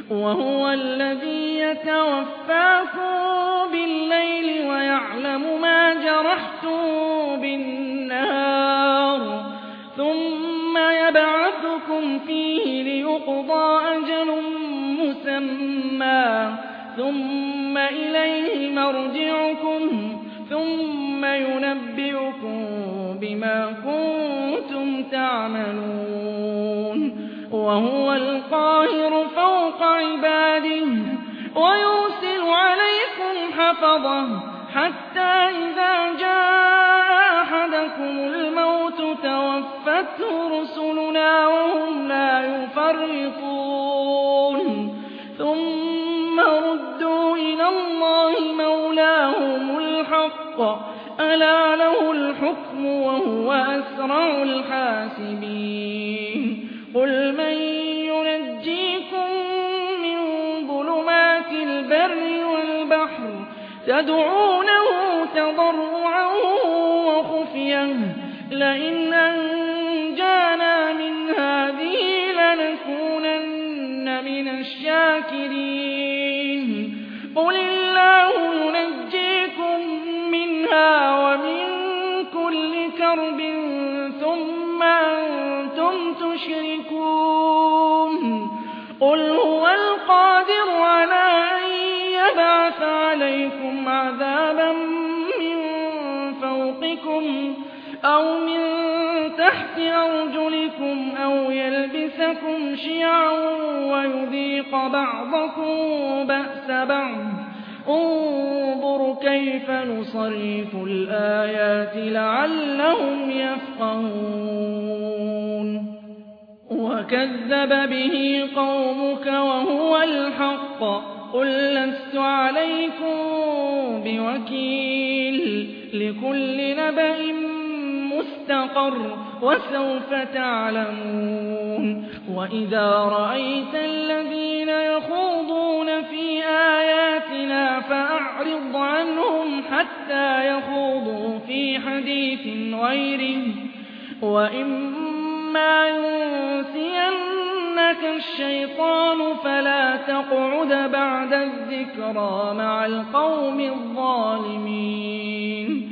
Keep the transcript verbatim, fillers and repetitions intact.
وهو الذي يتوفاكم بالليل ويعلم ما جرحتم بالنهار ثم يبعثكم فيه ليقضى أجل مسمى ثم إليه مرجعكم ثم ينبئكم بما كنتم تعملون وهو القاهر فوق عباده ويرسل عليكم حفظه حتى إذا جاء أحدكم الموت توفته رسلنا وهم لا يفرطون ثم ردوا إلى الله مولاهم الحق ألا له الحكم وهو أسرع الحاسبين قل من ينجيكم من ظلمات البر والبحر تدعونه تضرعا وخفيا لئن أنجانا من هذه لنكونن من الشاكرين قل الله ينجيكم منها ومن كل كرب ثم أنتم تشركون قل هو القادر على أن يبعث عليكم عذابا من فوقكم أو من تحت أرجلكم أو يلبسكم شيعا ويذيق بعضكم بأس بعض انظر كيف نصرف الآيات لعلهم يفقهون وكذب به قومك وهو الحق قل لست عليكم بوكيل لكل نبأ مستقر وسوف تعلمون وإذا رأيت الذين يخوضون في آياتنا فأعرض عنهم حتى يخوضوا في حديث غيره وإما ينسينك الشيطان فلا تقعد بعد الذكرى مع القوم الظالمين